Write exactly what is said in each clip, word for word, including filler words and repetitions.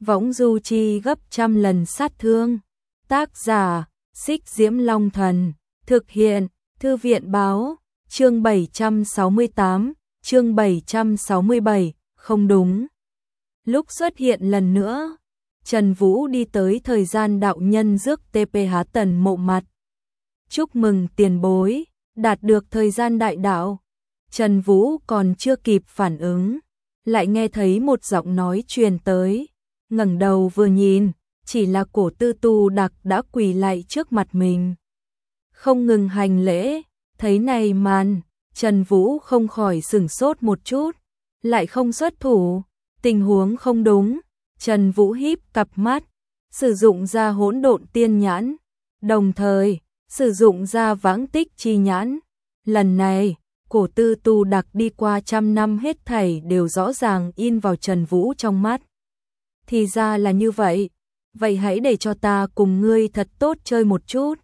võng du chi gấp trăm lần sát thương. Tác giả, Xích Diễm Long Thần, thực hiện, Thư viện báo, chương bảy trăm sáu mươi tám, chương bảy trăm sáu mươi bảy, không đúng. Lúc xuất hiện lần nữa, Trần Vũ đi tới thời gian đạo nhân rước tê pê há tần mộ mặt. Chúc mừng tiền bối, đạt được thời gian đại đạo. Trần Vũ còn chưa kịp phản ứng, lại nghe thấy một giọng nói truyền tới, ngẩng đầu vừa nhìn, chỉ là Cổ Tư Tu Đặc đã quỳ lạy trước mặt mình. Không ngừng hành lễ, thấy này màn, Trần Vũ không khỏi sửng sốt một chút, lại không xuất thủ, tình huống không đúng. Trần Vũ híp cặp mắt, sử dụng ra hỗn độn tiên nhãn, đồng thời sử dụng ra vãng tích chi nhãn. Lần này, Cổ Tư Tu Đặc đi qua trăm năm hết thảy đều rõ ràng in vào Trần Vũ trong mắt. Thì ra là như vậy, vậy hãy để cho ta cùng ngươi thật tốt chơi một chút.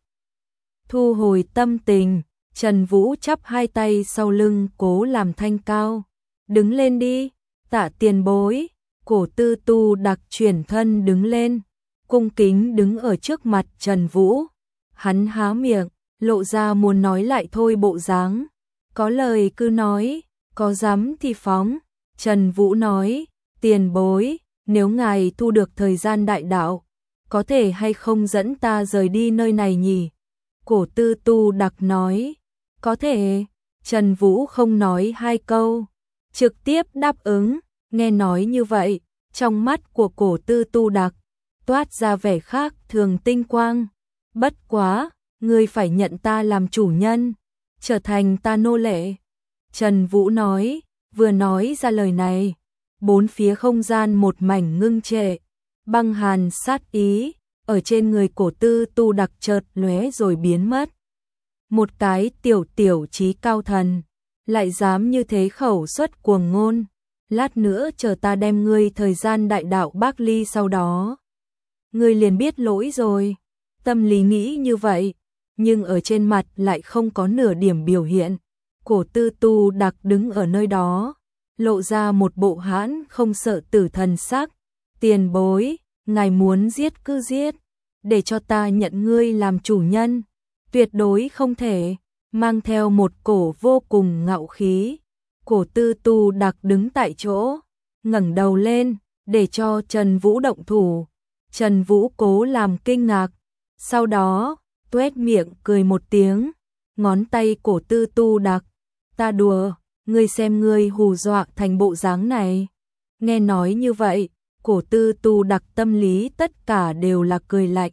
Thu hồi tâm tình, Trần Vũ chắp hai tay sau lưng cố làm thanh cao. Đứng lên đi, tạ tiền bối. Cổ Tư Tu Đặc chuyển thân đứng lên, cung kính đứng ở trước mặt Trần Vũ. Hắn há miệng, lộ ra muốn nói lại thôi bộ dáng. Có lời cứ nói, có dám thì phóng. Trần Vũ nói, tiền bối, nếu ngài thu được thời gian đại đạo, có thể hay không dẫn ta rời đi nơi này nhỉ? Cổ Tư Tu Đặc nói, có thể. Trần Vũ không nói hai câu, trực tiếp đáp ứng. Nghe nói như vậy, trong mắt của Cổ Tư Tu Đặc toát ra vẻ khác thường tinh quang. Bất quá, ngươi phải nhận ta làm chủ nhân, trở thành ta nô lệ. Trần Vũ nói, vừa nói ra lời này, bốn phía không gian một mảnh ngưng trệ, băng hàn sát ý ở trên người Cổ Tư Tu Đặc chợt lóe rồi biến mất. Một cái tiểu tiểu trí cao thần, lại dám như thế khẩu xuất cuồng ngôn. Lát nữa chờ ta đem ngươi thời gian đại đạo bác ly, sau đó ngươi liền biết lỗi rồi. Tâm lý nghĩ như vậy, nhưng ở trên mặt lại không có nửa điểm biểu hiện. Cổ Tư Tu Đặc đứng ở nơi đó, lộ ra một bộ hãn không sợ tử thần sắc. Tiền bối, ngài muốn giết cứ giết, để cho ta nhận ngươi làm chủ nhân, tuyệt đối không thể. Mang theo một cổ vô cùng ngạo khí, Cổ Tư Tu Đặc đứng tại chỗ, ngẩng đầu lên, để cho Trần Vũ động thủ. Trần Vũ cố làm kinh ngạc, sau đó, tuét miệng cười một tiếng, ngón tay Cổ Tư Tu Đặc, ta đùa, ngươi xem ngươi hù dọa thành bộ dáng này. Nghe nói như vậy, Cổ Tư Tu Đặc tâm lý tất cả đều là cười lạnh.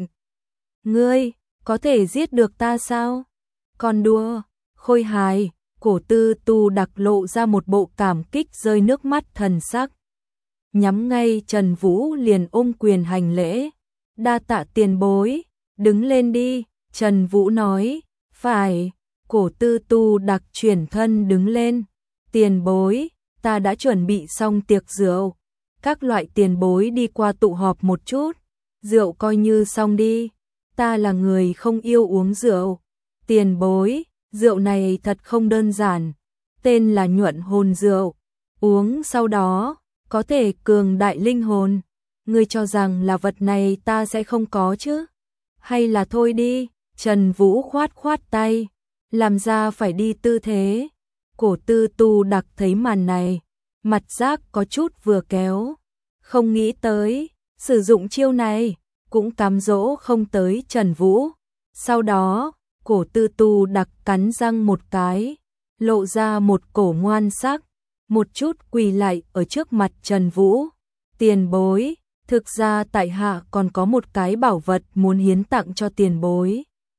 Ngươi, có thể giết được ta sao? Còn đùa, khôi hài. Cổ Tư Tu Đặc lộ ra một bộ cảm kích rơi nước mắt thần sắc. Nhắm ngay Trần Vũ liền ôm quyền hành lễ. Đa tạ tiền bối, đứng lên đi. Trần Vũ nói, phải. Cổ Tư Tu Đặc chuyển thân đứng lên. Tiền bối, ta đã chuẩn bị xong tiệc rượu. Các loại tiền bối đi qua tụ họp một chút. Rượu coi như xong đi. Ta là người không yêu uống rượu. Tiền bối, rượu này thật không đơn giản, tên là nhuận hồn rượu, uống sau đó có thể cường đại linh hồn. Ngươi cho rằng là vật này ta sẽ không có chứ? Hay là thôi đi. Trần Vũ khoát khoát tay, làm ra phải đi tư thế. Cổ Tư Tu Đặc thấy màn này, mặt giác có chút vừa kéo, không nghĩ tới sử dụng chiêu này cũng cám dỗ không tới Trần Vũ. Sau đó Cổ Tư Tu Đặc cắn răng một cái, lộ ra một cổ ngoan sắc, một chút quỳ lại ở trước mặt Trần Vũ. Tiền bối, thực ra tại hạ còn có một cái bảo vật muốn hiến tặng cho tiền bối.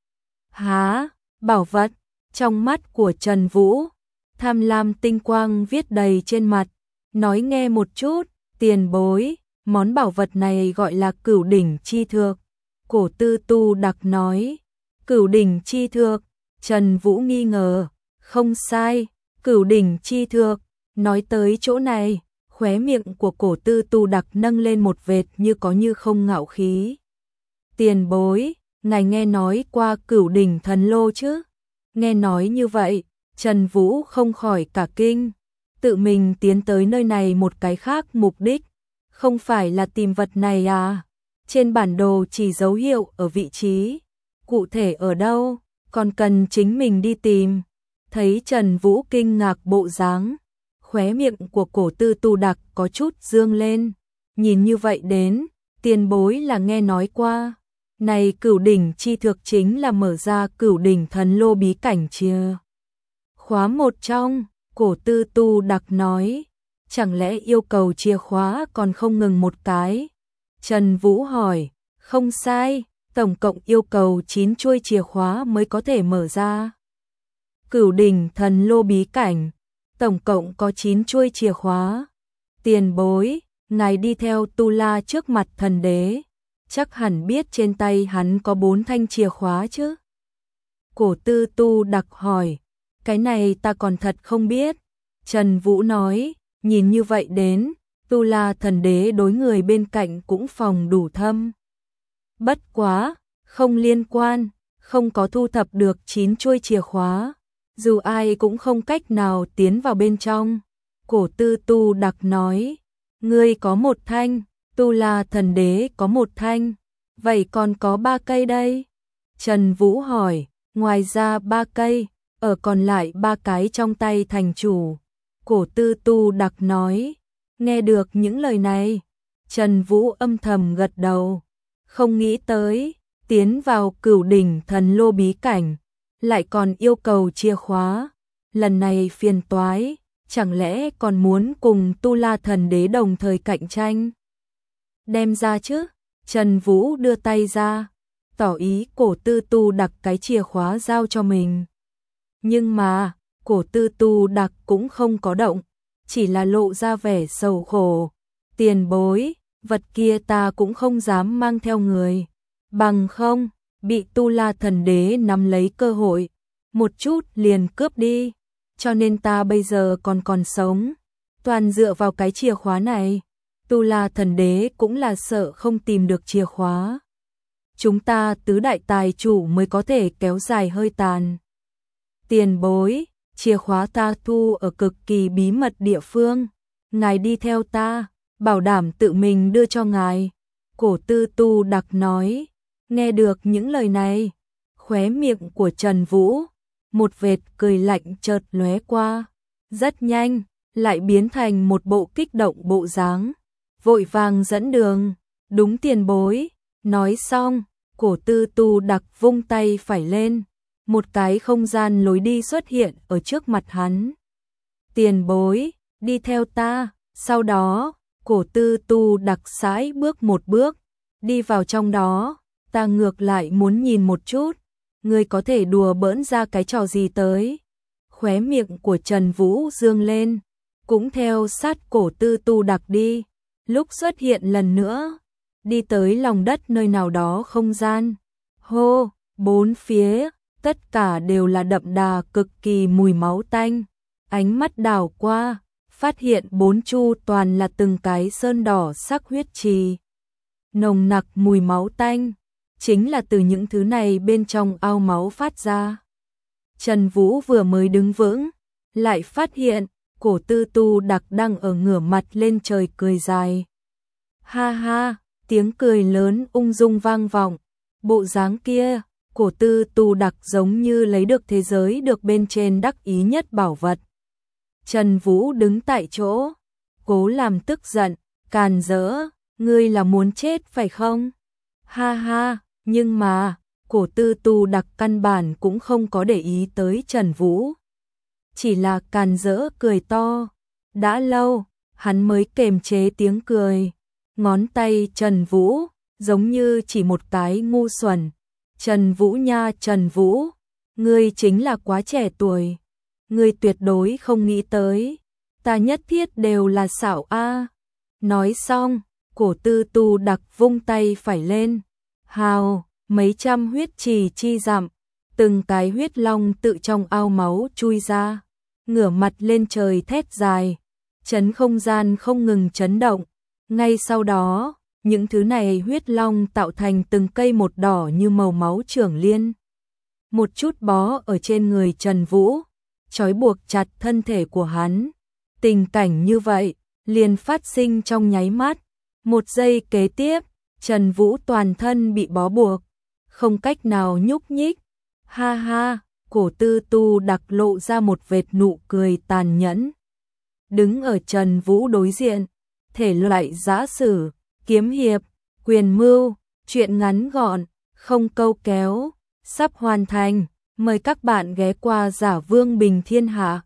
Hả? Bảo vật? Trong mắt của Trần Vũ, tham lam tinh quang viết đầy trên mặt, nói nghe một chút. Tiền bối, món bảo vật này gọi là Cửu Đỉnh Chi Thược. Cổ Tư Tu Đặc nói, Cửu Đỉnh Chi Thược. Trần Vũ nghi ngờ, không sai, Cửu Đỉnh Chi Thược. Nói tới chỗ này, khóe miệng của Cổ Tư Tu Đặc nâng lên một vệt như có như không ngạo khí. Tiền bối, ngài nghe nói qua Cửu Đỉnh Thần Lô chứ? Nghe nói như vậy, Trần Vũ không khỏi cả kinh, tự mình tiến tới nơi này một cái khác mục đích, Không phải là tìm vật này à? Trên bản đồ chỉ dấu hiệu ở vị trí, cụ thể ở đâu, còn cần chính mình đi tìm. Thấy Trần Vũ kinh ngạc bộ dáng, khóe miệng của Cổ Tư Tu Đặc có chút dương lên. Nhìn như vậy đến, tiền bối là nghe nói qua. Này Cửu đỉnh chi thực chính là mở ra Cửu đỉnh thần lô bí cảnh chìa khóa một trong, Cổ Tư Tu Đặc nói. Chẳng lẽ yêu cầu chìa khóa còn không ngừng một cái? Trần Vũ hỏi, không sai, tổng cộng yêu cầu chín chuôi chìa khóa mới có thể mở ra Cửu đỉnh thần lô bí cảnh, tổng cộng có chín chuôi chìa khóa. Tiền bối, ngài đi theo Tu La trước mặt thần đế, chắc hẳn biết trên tay hắn có bốn thanh chìa khóa chứ? Cổ Tư Tu Đặc hỏi, cái này ta còn thật không biết. Trần Vũ nói, nhìn như vậy đến, Tu La thần đế đối người bên cạnh cũng phòng đủ thâm. Bất quá, không liên quan, không có thu thập được chín chuôi chìa khóa, dù ai cũng không cách nào tiến vào bên trong. Cổ Tư Tu Đặc nói, ngươi có một thanh, Tu La thần đế có một thanh, vậy còn có ba cây đây? Trần Vũ hỏi, ngoài ra ba cây, ở còn lại ba cái trong tay thành chủ. Cổ Tư Tu Đặc nói, nghe được những lời này, Trần Vũ âm thầm gật đầu, không nghĩ tới, tiến vào Cửu đỉnh thần lô bí cảnh, lại còn yêu cầu chìa khóa, lần này phiền toái, chẳng lẽ còn muốn cùng Tu La thần đế đồng thời cạnh tranh? Đem ra chứ? Trần Vũ đưa tay ra, tỏ ý Cổ Tư Tu Đặc cái chìa khóa giao cho mình. Nhưng mà, Cổ Tư Tu Đặc cũng không có động, chỉ là lộ ra vẻ sầu khổ. Tiền bối, vật kia ta cũng không dám mang theo người, bằng không, bị Tu La thần đế nắm lấy cơ hội, một chút liền cướp đi, cho nên ta bây giờ còn còn sống, toàn dựa vào cái chìa khóa này. Tu La thần đế cũng là sợ không tìm được chìa khóa. Chúng ta tứ đại tài chủ mới có thể kéo dài hơi tàn. Tiền bối, chìa khóa ta thu ở cực kỳ bí mật địa phương, ngài đi theo ta, bảo đảm tự mình đưa cho ngài. Cổ Tư Tu Đặc nói, nghe được những lời này, khóe miệng của Trần Vũ, một vệt cười lạnh chợt lóe qua, rất nhanh, lại biến thành một bộ kích động bộ dáng, vội vàng dẫn đường, đúng tiền bối. Nói xong, Cổ Tư Tu Đặc vung tay phải lên, một cái không gian lối đi xuất hiện ở trước mặt hắn. Tiền bối, đi theo ta. Sau đó, Cổ Tư Tu Đặc sải bước một bước, đi vào trong đó. Ta ngược lại muốn nhìn một chút, ngươi có thể đùa bỡn ra cái trò gì tới? Khóe miệng của Trần Vũ dương lên, cũng theo sát Cổ Tư Tu Đặc đi. Lúc xuất hiện lần nữa, đi tới lòng đất nơi nào đó không gian. Hô, bốn phía, tất cả đều là đậm đà cực kỳ mùi máu tanh. Ánh mắt đảo qua, phát hiện bốn chu toàn là từng cái sơn đỏ sắc huyết trì. Nồng nặc mùi máu tanh, chính là từ những thứ này bên trong ao máu phát ra. Trần Vũ vừa mới đứng vững, lại phát hiện, Cổ Tư Tu Đặc đang ở ngửa mặt lên trời cười dài. Ha ha, tiếng cười lớn ung dung vang vọng, bộ dáng kia, Cổ Tư Tu Đặc giống như lấy được thế giới được bên trên đắc ý nhất bảo vật. Trần Vũ đứng tại chỗ, cố làm tức giận, càn rỡ, ngươi là muốn chết phải không? Ha ha, nhưng mà, Cổ Tư Tu Đặc căn bản cũng không có để ý tới Trần Vũ. Chỉ là càn rỡ cười to, đã lâu, hắn mới kềm chế tiếng cười. Ngón tay Trần Vũ, giống như chỉ một cái ngu xuẩn. Trần Vũ nha Trần Vũ, ngươi chính là quá trẻ tuổi. Ngươi tuyệt đối không nghĩ tới, ta nhất thiết đều là xảo a. Nói xong, Cổ Tư Tu Đặc vung tay phải lên. Hào, mấy trăm huyết trì chi dặm, từng cái huyết long tự trong ao máu chui ra, ngửa mặt lên trời thét dài, chấn không gian không ngừng chấn động. Ngay sau đó, những thứ này huyết long tạo thành từng cây một đỏ như màu máu trưởng liên. Một chút bó ở trên người Trần Vũ, trói buộc chặt thân thể của hắn. Tình cảnh như vậy, liền phát sinh trong nháy mắt, Một giây kế tiếp, Trần Vũ toàn thân bị bó buộc, không cách nào nhúc nhích. Ha ha, Cổ Tư Tu đặc lộ ra một vệt nụ cười tàn nhẫn. Đứng ở Trần Vũ đối diện, thể loại giã sử, kiếm hiệp, quyền mưu, truyện ngắn gọn, không câu kéo, sắp hoàn thành. Mời các bạn ghé qua Giả Vương Bình Thiên Hạ.